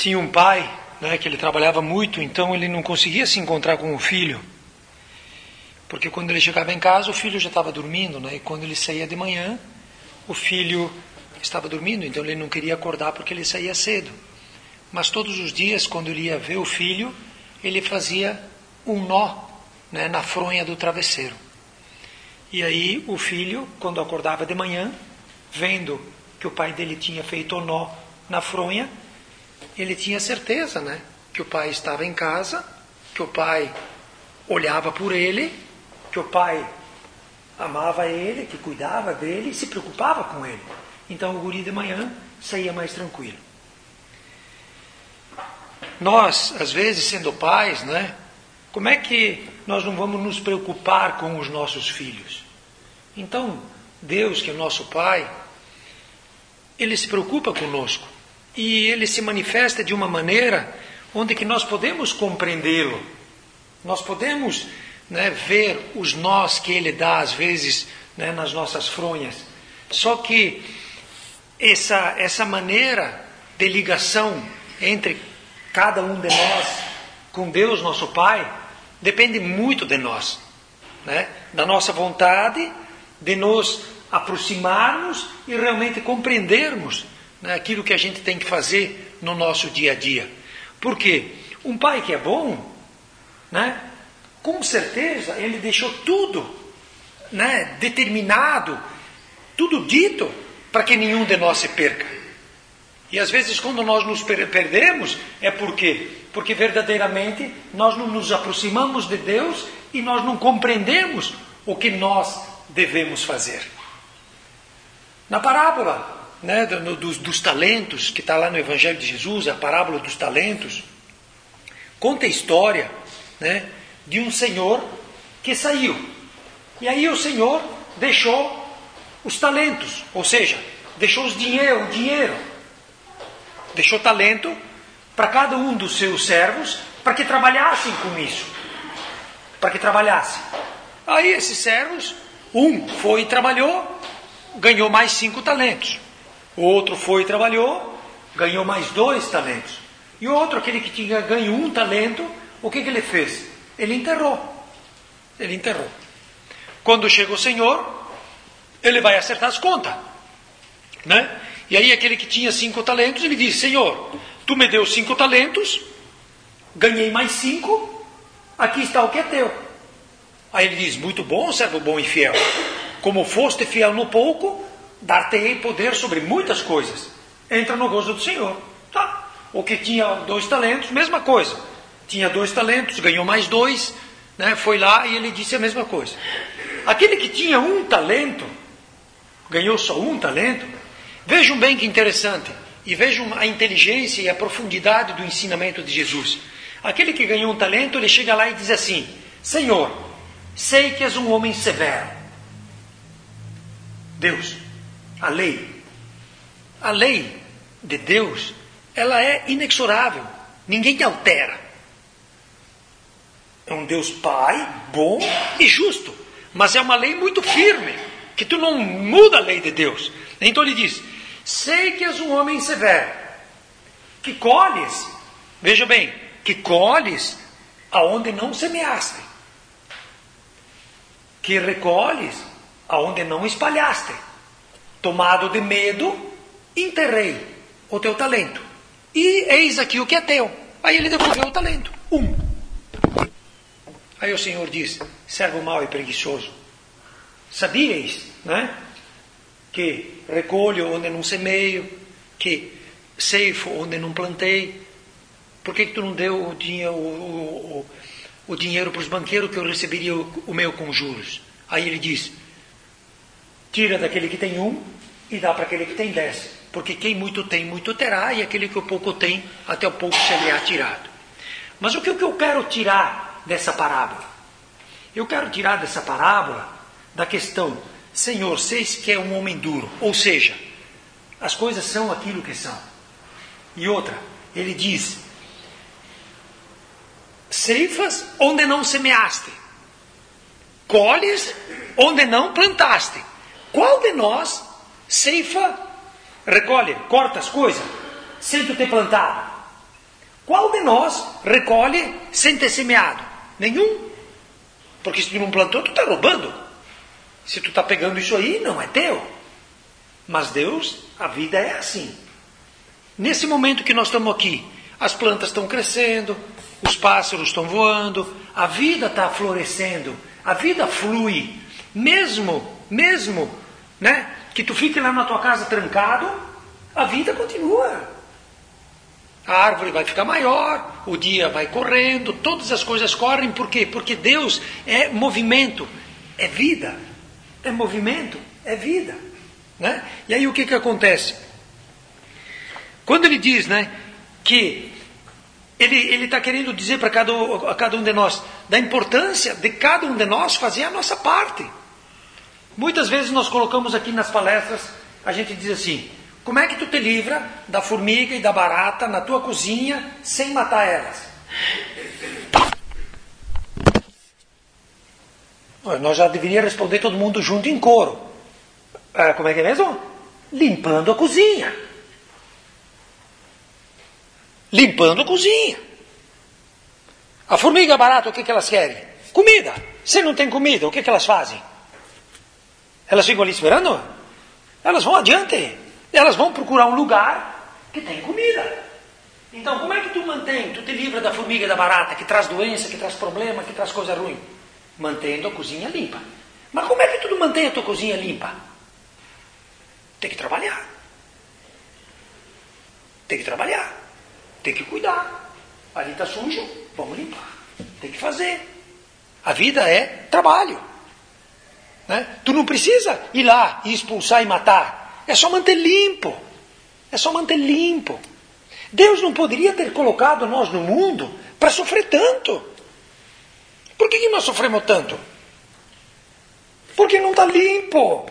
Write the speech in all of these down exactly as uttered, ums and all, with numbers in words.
tinha um pai, né, que ele trabalhava muito, então ele não conseguia se encontrar com o filho, porque quando ele chegava em casa o filho já estava dormindo, né, e quando ele saía de manhã o filho estava dormindo, então ele não queria acordar porque ele saía cedo. Mas todos os dias, quando ele ia ver o filho, ele fazia um nó, né, na fronha do travesseiro. E aí o filho, quando acordava de manhã, vendo que o pai dele tinha feito o nó na fronha, ele tinha certeza, né, que o pai estava em casa, que o pai olhava por ele, que o pai amava ele, que cuidava dele e se preocupava com ele. Então o guri de manhã saía mais tranquilo. Nós, às vezes, sendo pais, né, como é que nós não vamos nos preocupar com os nossos filhos? Então, Deus, que é o nosso Pai, Ele se preocupa conosco. E Ele se manifesta de uma maneira onde que nós podemos compreendê-lo. Nós podemos, né, ver os nós que Ele dá, às vezes, né, nas nossas fronhas. Só que essa, essa maneira de ligação entre cada um de nós com Deus, nosso Pai, depende muito de nós, né? Da nossa vontade de nos aproximarmos e realmente compreendermos, né, aquilo que a gente tem que fazer no nosso dia a dia. Porque um pai que é bom, né, com certeza ele deixou tudo, né, determinado, tudo dito para que nenhum de nós se perca. E às vezes quando nós nos perdemos, é por quê? Porque verdadeiramente nós não nos aproximamos de Deus e nós não compreendemos o que nós devemos fazer. Na parábola, né, dos, dos talentos, que está lá no Evangelho de Jesus, a parábola dos talentos, conta a história, né, de um senhor que saiu. E aí o senhor deixou os talentos, ou seja, deixou os dinheiro, o dinheiro. Deixou talento para cada um dos seus servos, para que trabalhassem com isso. Para que trabalhassem. Aí esses servos, um foi e trabalhou, ganhou mais cinco talentos. O outro foi e trabalhou, ganhou mais dois talentos. E o outro, aquele que tinha ganho um talento, o que, que ele fez? Ele enterrou. Ele enterrou. Quando chega o Senhor, ele vai acertar as contas, né? E aí aquele que tinha cinco talentos, ele diz: Senhor, tu me deu cinco talentos, ganhei mais cinco, aqui está o que é teu. Aí ele diz: muito bom, servo bom e fiel. Como foste fiel no pouco, dar-te-ei poder sobre muitas coisas. Entra no gozo do Senhor. Tá. O que tinha dois talentos, mesma coisa. Tinha dois talentos, ganhou mais dois, né? Foi lá e ele disse a mesma coisa. Aquele que tinha um talento, ganhou só um talento. Vejam bem que interessante, e vejam a inteligência e a profundidade do ensinamento de Jesus. Aquele que ganhou um talento, ele chega lá e diz assim: Senhor, sei que és um homem severo. Deus, a lei, a lei de Deus, ela é inexorável, ninguém altera. É um Deus Pai, bom e justo, mas é uma lei muito firme, que tu não muda a lei de Deus. Então ele diz: sei que és um homem severo, que colhes, veja bem, que colhes aonde não semeaste, que recolhes aonde não espalhaste. Tomado de medo, enterrei o teu talento, e eis aqui o que é teu. Aí ele devolveu o talento, um. Aí o Senhor diz: servo mau e preguiçoso, sabíeis, né, que recolho onde não semeio, que ceifo onde não plantei. Por que, que tu não deu o dinheiro, o, o, o dinheiro para os banqueiros, que eu receberia o, o meu com juros? Aí ele diz: tira daquele que tem um e dá para aquele que tem dez, porque quem muito tem, muito terá, e aquele que o pouco tem, até o pouco se lhe há tirado. Mas o que, o que eu quero tirar dessa parábola? Eu quero tirar dessa parábola da questão: Senhor, seis que é um homem duro. Ou seja, as coisas são aquilo que são. E outra, ele diz: ceifas onde não semeaste, colhes onde não plantaste. Qual de nós ceifa, recolhe, corta as coisas sem tu ter plantado? Qual de nós recolhe sem ter semeado? Nenhum. Porque se tu não plantou, tu está roubando. Se tu está pegando isso aí, não é teu. Mas Deus, a vida é assim. Nesse momento que nós estamos aqui, as plantas estão crescendo, os pássaros estão voando, a vida está florescendo, a vida flui. Mesmo, mesmo, né, que tu fique lá na tua casa trancado, a vida continua. A árvore vai ficar maior, o dia vai correndo, todas as coisas correm. Por quê? Porque Deus é movimento, é vida. É movimento, é vida. Né? E aí o que, que acontece? Quando ele diz, né, que ele está querendo dizer para cada, a cada um de nós da importância de cada um de nós fazer a nossa parte. Muitas vezes nós colocamos aqui nas palestras, a gente diz assim: como é que tu te livra da formiga e da barata na tua cozinha sem matar elas? Nós já deveríamos responder todo mundo junto em coro. É, como é que é mesmo? Limpando a cozinha. Limpando a cozinha. A formiga e a barata, o que, que elas querem? Comida. Se não tem comida, o que, que elas fazem? Elas ficam ali esperando? Elas vão adiante. Elas vão procurar um lugar que tem comida. Então, como é que tu mantém, tu te livra da formiga e da barata, que traz doença, que traz problema, que traz coisa ruim? Mantendo a cozinha limpa. Mas como é que tu mantém a tua cozinha limpa? Tem que trabalhar. Tem que trabalhar. Tem que cuidar. Ali está sujo, vamos limpar. Tem que fazer. A vida é trabalho. Né? Tu não precisa ir lá e expulsar e matar. É só manter limpo. É só manter limpo. Deus não poderia ter colocado nós no mundo para sofrer tanto. Por que, que nós sofremos tanto? Porque não está limpo.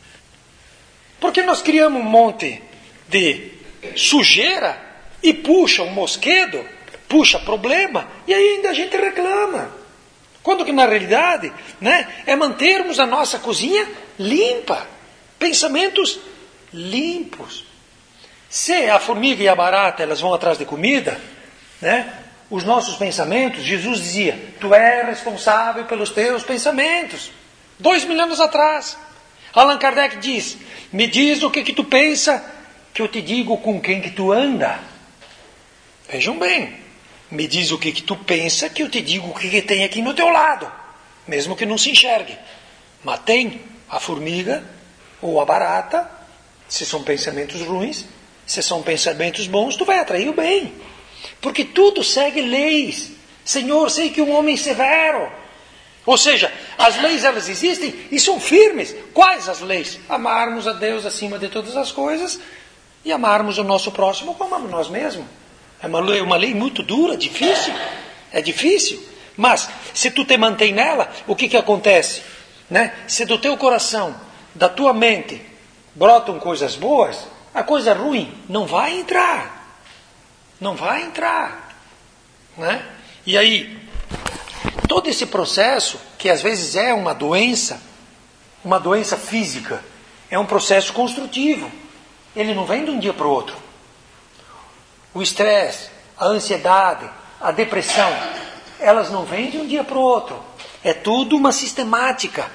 Porque nós criamos um monte de sujeira e puxa um mosquedo, puxa problema, e aí ainda a gente reclama. Quando que na realidade, né, é mantermos a nossa cozinha limpa. Pensamentos limpos. Se a formiga e a barata elas vão atrás de comida, né, os nossos pensamentos, Jesus dizia, tu és responsável pelos teus pensamentos. Dois mil anos atrás. Allan Kardec diz, me diz o que, que tu pensa, que eu te digo com quem que tu anda. Vejam bem, me diz o que, que tu pensa, que eu te digo o que, que tem aqui no teu lado. Mesmo que não se enxergue. Mas tem a formiga ou a barata, se são pensamentos ruins, se são pensamentos bons, tu vai atrair o bem. Porque tudo segue leis. Senhor, sei que um homem severo. Ou seja, as leis elas existem e são firmes. Quais as leis? Amarmos a Deus acima de todas as coisas e amarmos o nosso próximo como a nós mesmos. É uma lei, uma lei muito dura, difícil. É difícil. Mas se tu te mantém nela, o que, que acontece? Né? Se do teu coração, da tua mente, brotam coisas boas, a coisa ruim não vai entrar. Não vai entrar. Né? E aí, todo esse processo, que às vezes é uma doença, uma doença física, é um processo construtivo. Ele não vem de um dia para o outro. O estresse, a ansiedade, a depressão, elas não vêm de um dia para o outro. É tudo uma sistemática.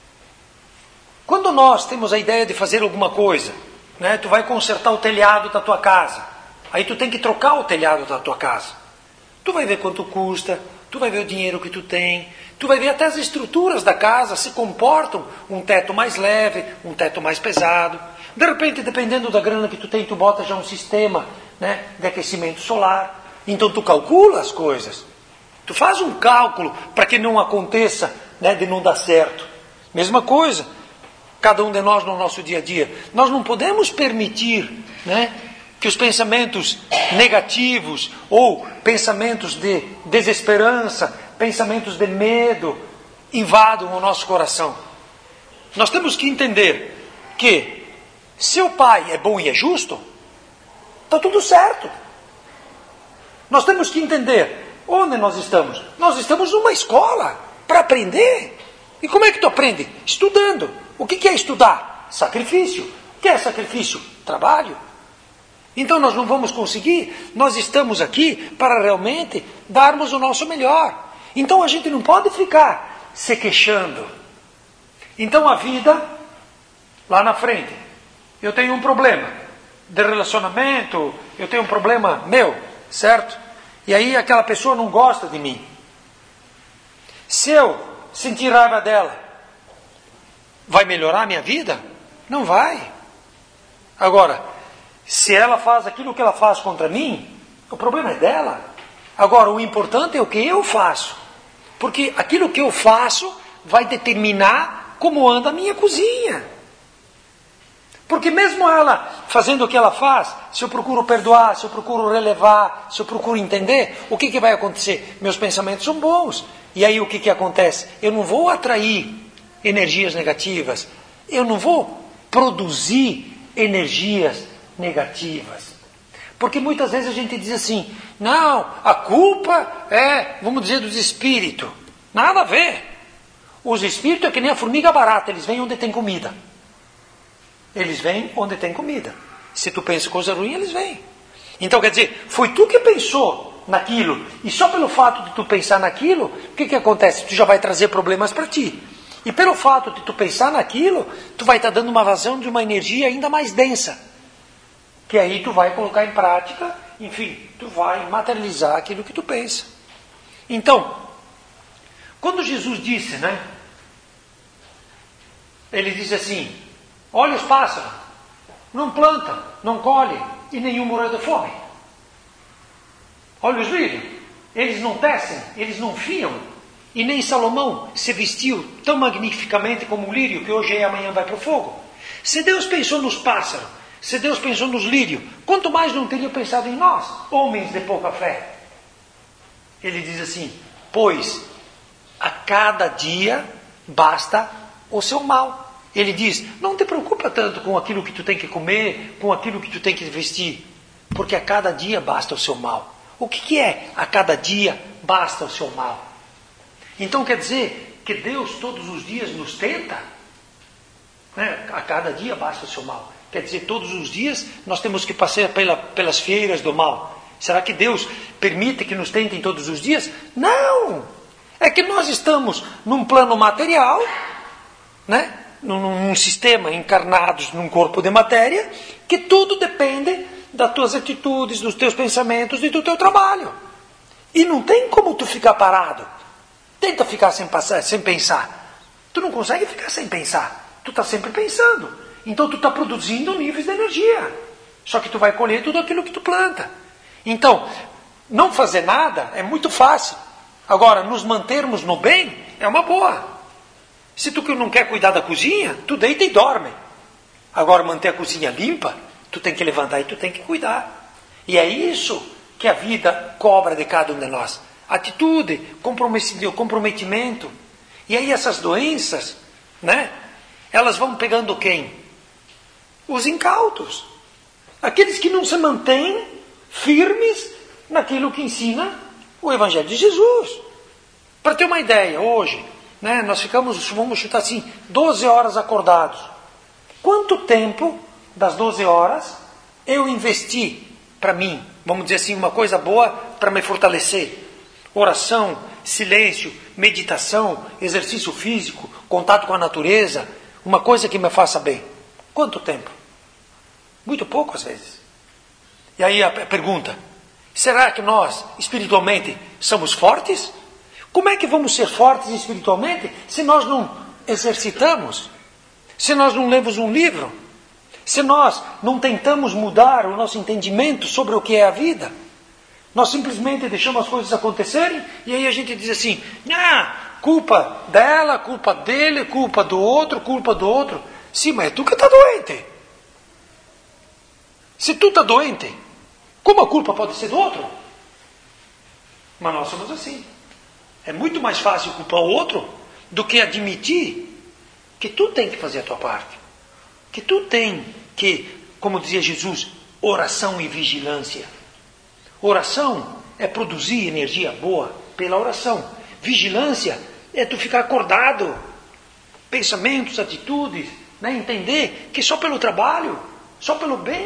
Quando nós temos a ideia de fazer alguma coisa, né, tu vai consertar o telhado da tua casa. Aí tu tem que trocar o telhado da tua casa. Tu vai ver quanto custa, tu vai ver o dinheiro que tu tem, tu vai ver até as estruturas da casa se comportam um teto mais leve, um teto mais pesado. De repente, dependendo da grana que tu tem, tu bota já um sistema, né, de aquecimento solar. Então tu calcula as coisas. Tu faz um cálculo para que não aconteça, né, de não dar certo. Mesma coisa, cada um de nós no nosso dia a dia. Nós não podemos permitir, né, que os pensamentos negativos ou pensamentos de desesperança, pensamentos de medo invadam o nosso coração. Nós temos que entender que se o Pai é bom e é justo, está tudo certo. Nós temos que entender onde nós estamos. Nós estamos numa escola para aprender. E como é que tu aprende? Estudando. O que é estudar? Sacrifício. O que é sacrifício? Trabalho. Então nós não vamos conseguir, nós estamos aqui para realmente darmos o nosso melhor. Então a gente não pode ficar se queixando. Então a vida, lá na frente, eu tenho um problema de relacionamento, eu tenho um problema meu, certo? E aí aquela pessoa não gosta de mim. Se eu sentir raiva dela, vai melhorar a minha vida? Não vai. Agora, se ela faz aquilo que ela faz contra mim, o problema é dela. Agora, o importante é o que eu faço. Porque aquilo que eu faço vai determinar como anda a minha cozinha. Porque mesmo ela fazendo o que ela faz, se eu procuro perdoar, se eu procuro relevar, se eu procuro entender, o que, que vai acontecer? Meus pensamentos são bons. E aí o que, que acontece? Eu não vou atrair energias negativas. Eu não vou produzir energias negativas. Porque muitas vezes a gente diz assim, não, a culpa é, vamos dizer, dos espíritos. Nada a ver. Os espíritos é que nem a formiga barata, eles vêm onde tem comida. Eles vêm onde tem comida. Se tu pensa coisa ruim, eles vêm. Então quer dizer, foi tu que pensou naquilo, e só pelo fato de tu pensar naquilo, o que que acontece? Tu já vai trazer problemas para ti. E pelo fato de tu pensar naquilo, tu vai estar dando uma vazão de uma energia ainda mais densa. Que aí tu vai colocar em prática, enfim, tu vai materializar aquilo que tu pensa. Então, quando Jesus disse, né? Ele disse assim, olha os pássaros, não planta, não colhe, e nenhum morreu de fome. Olha os lírios, eles não tecem, eles não fiam, e nem Salomão se vestiu tão magnificamente como o lírio, que hoje e amanhã vai para o fogo. Se Deus pensou nos pássaros, se Deus pensou nos lírios, quanto mais não teria pensado em nós, homens de pouca fé? Ele diz assim, pois a cada dia basta o seu mal. Ele diz, não te preocupa tanto com aquilo que tu tem que comer, com aquilo que tu tem que vestir, porque a cada dia basta o seu mal. O que, que é a cada dia basta o seu mal? Então quer dizer que Deus todos os dias nos tenta? Né? A cada dia basta o seu mal. Quer dizer, todos os dias nós temos que passar pela, pelas feiras do mal. Será que Deus permite que nos tentem todos os dias? Não! É que nós estamos num plano material, né? num, num sistema encarnados num corpo de matéria, que tudo depende das tuas atitudes, dos teus pensamentos e do teu trabalho. E não tem como tu ficar parado. Tenta ficar sem, passar, sem pensar. Tu não consegue ficar sem pensar. Tu está sempre pensando. Então tu está produzindo níveis de energia. Só que tu vai colher tudo aquilo que tu planta. Então, não fazer nada é muito fácil. Agora, nos mantermos no bem é uma boa. Se tu não quer cuidar da cozinha, tu deita e dorme. Agora, manter a cozinha limpa, tu tem que levantar e tu tem que cuidar. E é isso que a vida cobra de cada um de nós. Atitude, comprometimento. E aí essas doenças, né? Elas vão pegando quem? Os incautos. Aqueles que não se mantêm firmes naquilo que ensina o Evangelho de Jesus. Para ter uma ideia, hoje, né, nós ficamos, vamos chutar assim, doze horas acordados. Quanto tempo das doze horas eu investi para mim, vamos dizer assim, uma coisa boa para me fortalecer? Oração, silêncio, meditação, exercício físico, contato com a natureza, uma coisa que me faça bem. Quanto tempo? Muito pouco às vezes. E aí a pergunta, será que nós espiritualmente somos fortes? Como é que vamos ser fortes espiritualmente se nós não exercitamos? Se nós não lemos um livro? Se nós não tentamos mudar o nosso entendimento sobre o que é a vida? Nós simplesmente deixamos as coisas acontecerem e aí a gente diz assim, ah, culpa dela, culpa dele, culpa do outro, culpa do outro. Sim, mas é tu que está doente. Se tu está doente, como a culpa pode ser do outro? Mas nós somos assim. É muito mais fácil culpar o outro do que admitir que tu tem que fazer a tua parte. Que tu tem que, como dizia Jesus, oração e vigilância. Oração é produzir energia boa pela oração. Vigilância é tu ficar acordado. Pensamentos, atitudes, né? Entender que só pelo trabalho, só pelo bem,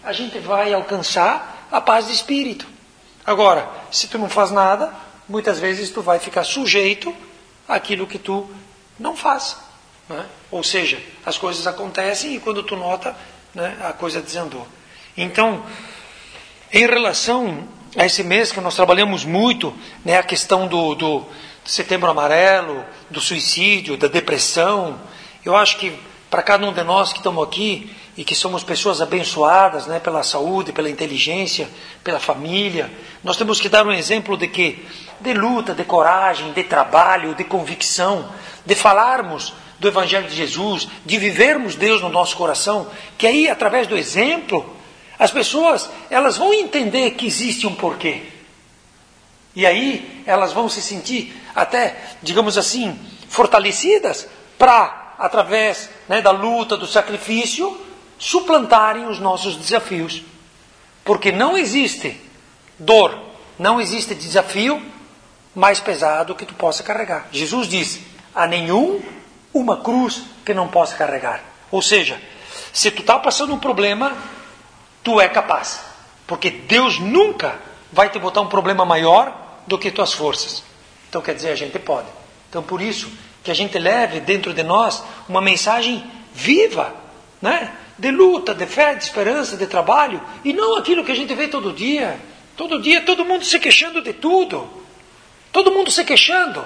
a gente vai alcançar a paz de espírito. Agora, se tu não faz nada, muitas vezes tu vai ficar sujeito àquilo que tu não faz. Né? Ou seja, as coisas acontecem e quando tu nota, né, a coisa desandou. Então, em relação a esse mês que nós trabalhamos muito, né, a questão do, do Setembro Amarelo, do suicídio, da depressão, eu acho que para cada um de nós que estamos aqui e que somos pessoas abençoadas, né, pela saúde, pela inteligência, pela família, nós temos que dar um exemplo de que de luta, de coragem, de trabalho, de convicção, de falarmos do Evangelho de Jesus, de vivermos Deus no nosso coração, que aí, através do exemplo, as pessoas elas vão entender que existe um porquê. E aí elas vão se sentir até, digamos assim, fortalecidas para, através, né, da luta, do sacrifício, suplantarem os nossos desafios. Porque não existe dor, não existe desafio mais pesado que tu possa carregar. Jesus disse, a nenhum uma cruz que não possa carregar. Ou seja, se tu está passando um problema, tu é capaz. Porque Deus nunca vai te botar um problema maior do que tuas forças. Então quer dizer, a gente pode. Então por isso que a gente leve dentro de nós uma mensagem viva, né? De luta, de fé, de esperança, de trabalho, e não aquilo que a gente vê todo dia. Todo dia todo mundo se queixando de tudo. Todo mundo se queixando.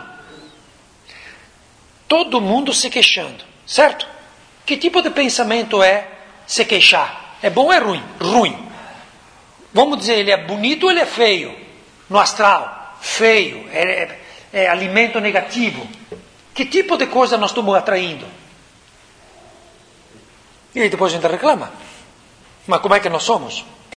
Todo mundo se queixando, certo? Que tipo de pensamento é se queixar? É bom ou é ruim? Ruim. Vamos dizer, ele é bonito ou ele é feio? No astral, feio, é, é, é alimento negativo. Que tipo de coisa nós estamos atraindo? E aí depois a gente reclama. Mas como é que nós somos?